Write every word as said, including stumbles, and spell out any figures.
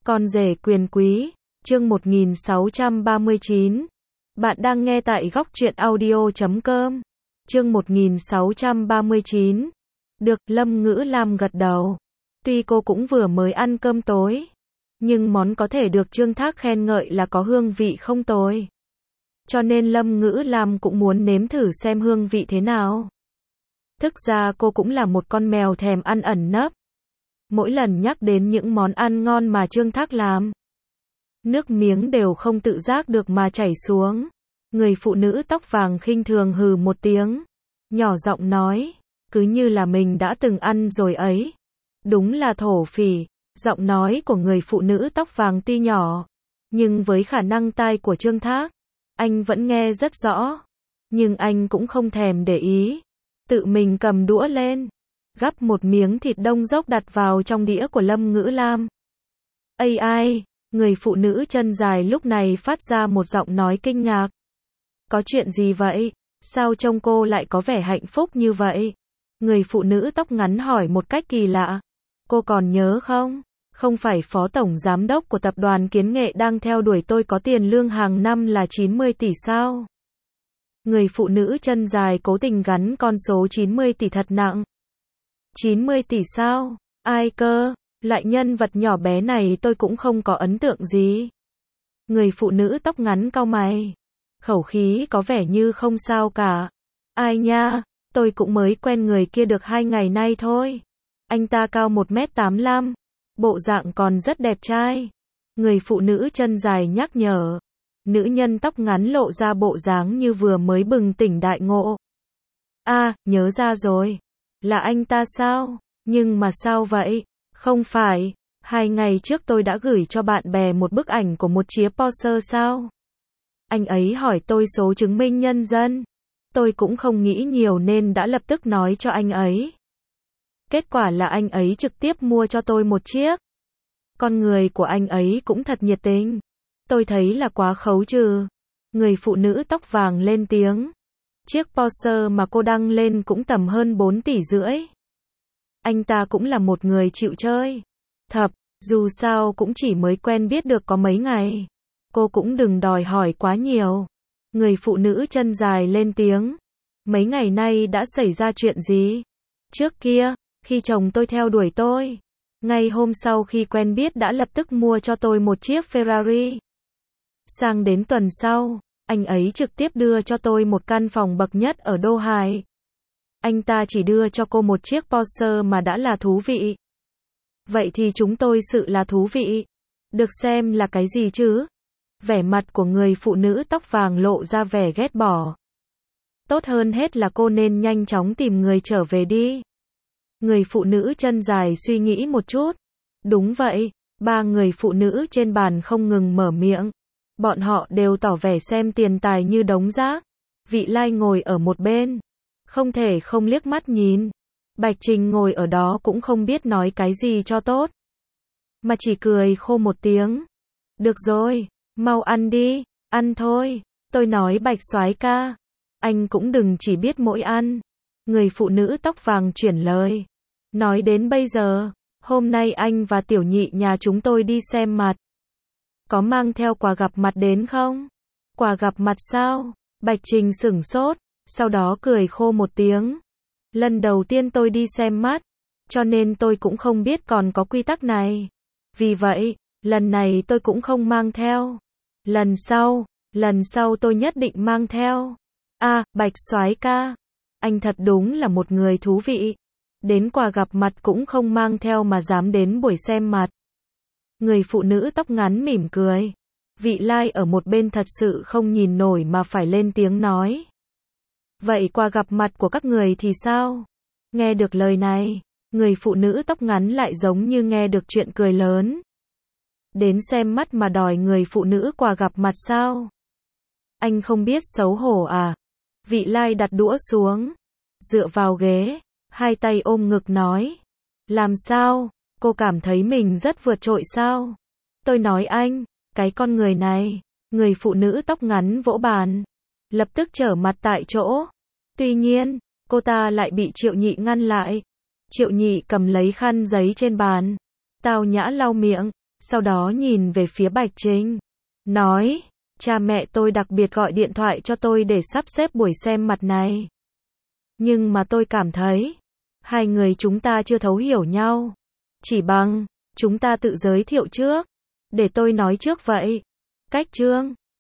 Con rể quyền quý, chương một nghìn sáu trăm ba mươi chín. Bạn đang nghe tại góc truyện audio chấm com. Chương một nghìn sáu trăm ba mươi chín. Được, Lâm Ngữ Lam gật đầu. Tuy cô cũng vừa mới ăn cơm tối, nhưng món có thể được Trương Thác khen ngợi là có hương vị không tồi. Cho nên Lâm Ngữ Lam cũng muốn nếm thử xem hương vị thế nào. Thực ra cô cũng là một con mèo thèm ăn ẩn nấp. Mỗi lần nhắc đến những món ăn ngon mà Trương Thác làm, nước miếng đều không tự giác được mà chảy xuống. Người phụ nữ tóc vàng khinh thường hừ một tiếng, nhỏ giọng nói, cứ như là mình đã từng ăn rồi ấy. Đúng là thổ phỉ. Giọng nói của người phụ nữ tóc vàng tuy nhỏ, nhưng với khả năng tai của Trương Thác, anh vẫn nghe rất rõ. Nhưng anh cũng không thèm để ý, tự mình cầm đũa lên, gắp một miếng thịt đông dốc đặt vào trong đĩa của Lâm Ngữ Lam. Ây ai, người phụ nữ chân dài lúc này phát ra một giọng nói kinh ngạc. Có chuyện gì vậy? Sao trông cô lại có vẻ hạnh phúc như vậy? Người phụ nữ tóc ngắn hỏi một cách kỳ lạ. Cô còn nhớ không? Không phải phó tổng giám đốc của tập đoàn Kiến Nghệ đang theo đuổi tôi có tiền lương hàng năm là chín mươi tỷ sao? Người phụ nữ chân dài cố tình gắn con số chín mươi tỷ thật nặng. chín mươi tỷ sao? Ai cơ? Loại nhân vật nhỏ bé này tôi cũng không có ấn tượng gì. Người phụ nữ tóc ngắn cau mày, khẩu khí có vẻ như không sao cả. Ai nha, tôi cũng mới quen người kia được hai ngày nay thôi. Anh ta cao một mét tám mươi lăm, bộ dạng còn rất đẹp trai. Người phụ nữ chân dài nhắc nhở. Nữ nhân tóc ngắn lộ ra bộ dáng như vừa mới bừng tỉnh đại ngộ. À, nhớ ra rồi. Là anh ta sao? Nhưng mà sao vậy? Không phải, hai ngày trước tôi đã gửi cho bạn bè một bức ảnh của một chiếc Porsche sao? Anh ấy hỏi tôi số chứng minh nhân dân. Tôi cũng không nghĩ nhiều nên đã lập tức nói cho anh ấy. Kết quả là anh ấy trực tiếp mua cho tôi một chiếc. Con người của anh ấy cũng thật nhiệt tình. Tôi thấy là quá khấu trừ. Người phụ nữ tóc vàng lên tiếng. Chiếc Porsche mà cô đăng lên cũng tầm hơn bốn tỷ rưỡi. Anh ta cũng là một người chịu chơi. Thập, dù sao cũng chỉ mới quen biết được có mấy ngày. Cô cũng đừng đòi hỏi quá nhiều. Người phụ nữ chân dài lên tiếng. Mấy ngày nay đã xảy ra chuyện gì? Trước kia, khi chồng tôi theo đuổi tôi, ngay hôm sau khi quen biết đã lập tức mua cho tôi một chiếc Ferrari. Sang đến tuần sau, anh ấy trực tiếp đưa cho tôi một căn phòng bậc nhất ở Đô Hải. Anh ta chỉ đưa cho cô một chiếc Porsche mà đã là thú vị. Vậy thì chúng tôi sự là thú vị. Được xem là cái gì chứ? Vẻ mặt của người phụ nữ tóc vàng lộ ra vẻ ghét bỏ. Tốt hơn hết là cô nên nhanh chóng tìm người trở về đi. Người phụ nữ chân dài suy nghĩ một chút. Đúng vậy, ba người phụ nữ trên bàn không ngừng mở miệng. Bọn họ đều tỏ vẻ xem tiền tài như đống rác. Vị Lai ngồi ở một bên, không thể không liếc mắt nhìn. Bạch Trình ngồi ở đó cũng không biết nói cái gì cho tốt, mà chỉ cười khô một tiếng. Được rồi, mau ăn đi, ăn thôi. Tôi nói Bạch soái ca, anh cũng đừng chỉ biết mỗi ăn. Người phụ nữ tóc vàng chuyển lời. Nói đến bây giờ, hôm nay anh và tiểu nhị nhà chúng tôi đi xem mặt. Có mang theo quà gặp mặt đến không? Quà gặp mặt sao? Bạch Trình sửng sốt, sau đó cười khô một tiếng. Lần đầu tiên tôi đi xem mắt, cho nên tôi cũng không biết còn có quy tắc này. Vì vậy, lần này tôi cũng không mang theo. Lần sau, lần sau tôi nhất định mang theo. À, Bạch soái ca, anh thật đúng là một người thú vị. Đến quà gặp mặt cũng không mang theo mà dám đến buổi xem mặt. Người phụ nữ tóc ngắn mỉm cười. Vị Lai ở một bên thật sự không nhìn nổi mà phải lên tiếng nói. Vậy quà gặp mặt của các người thì sao? Nghe được lời này, người phụ nữ tóc ngắn lại giống như nghe được chuyện cười lớn. Đến xem mắt mà đòi người phụ nữ quà gặp mặt sao? Anh không biết xấu hổ à? Vị Lai đặt đũa xuống, dựa vào ghế, hai tay ôm ngực nói. Làm sao? Cô cảm thấy mình rất vượt trội sao? Tôi nói anh, cái con người này. Người phụ nữ tóc ngắn vỗ bàn, lập tức trở mặt tại chỗ. Tuy nhiên, cô ta lại bị Triệu Nhị ngăn lại. Triệu Nhị cầm lấy khăn giấy trên bàn, tao nhã lau miệng. sau đó nhìn về phía Bạch Trinh, nói, cha mẹ tôi đặc biệt gọi điện thoại cho tôi để sắp xếp buổi xem mặt này. Nhưng mà tôi cảm thấy, hai người chúng ta chưa thấu hiểu nhau. Chỉ bằng, chúng ta tự giới thiệu trước. Để tôi nói trước vậy. Cách Trương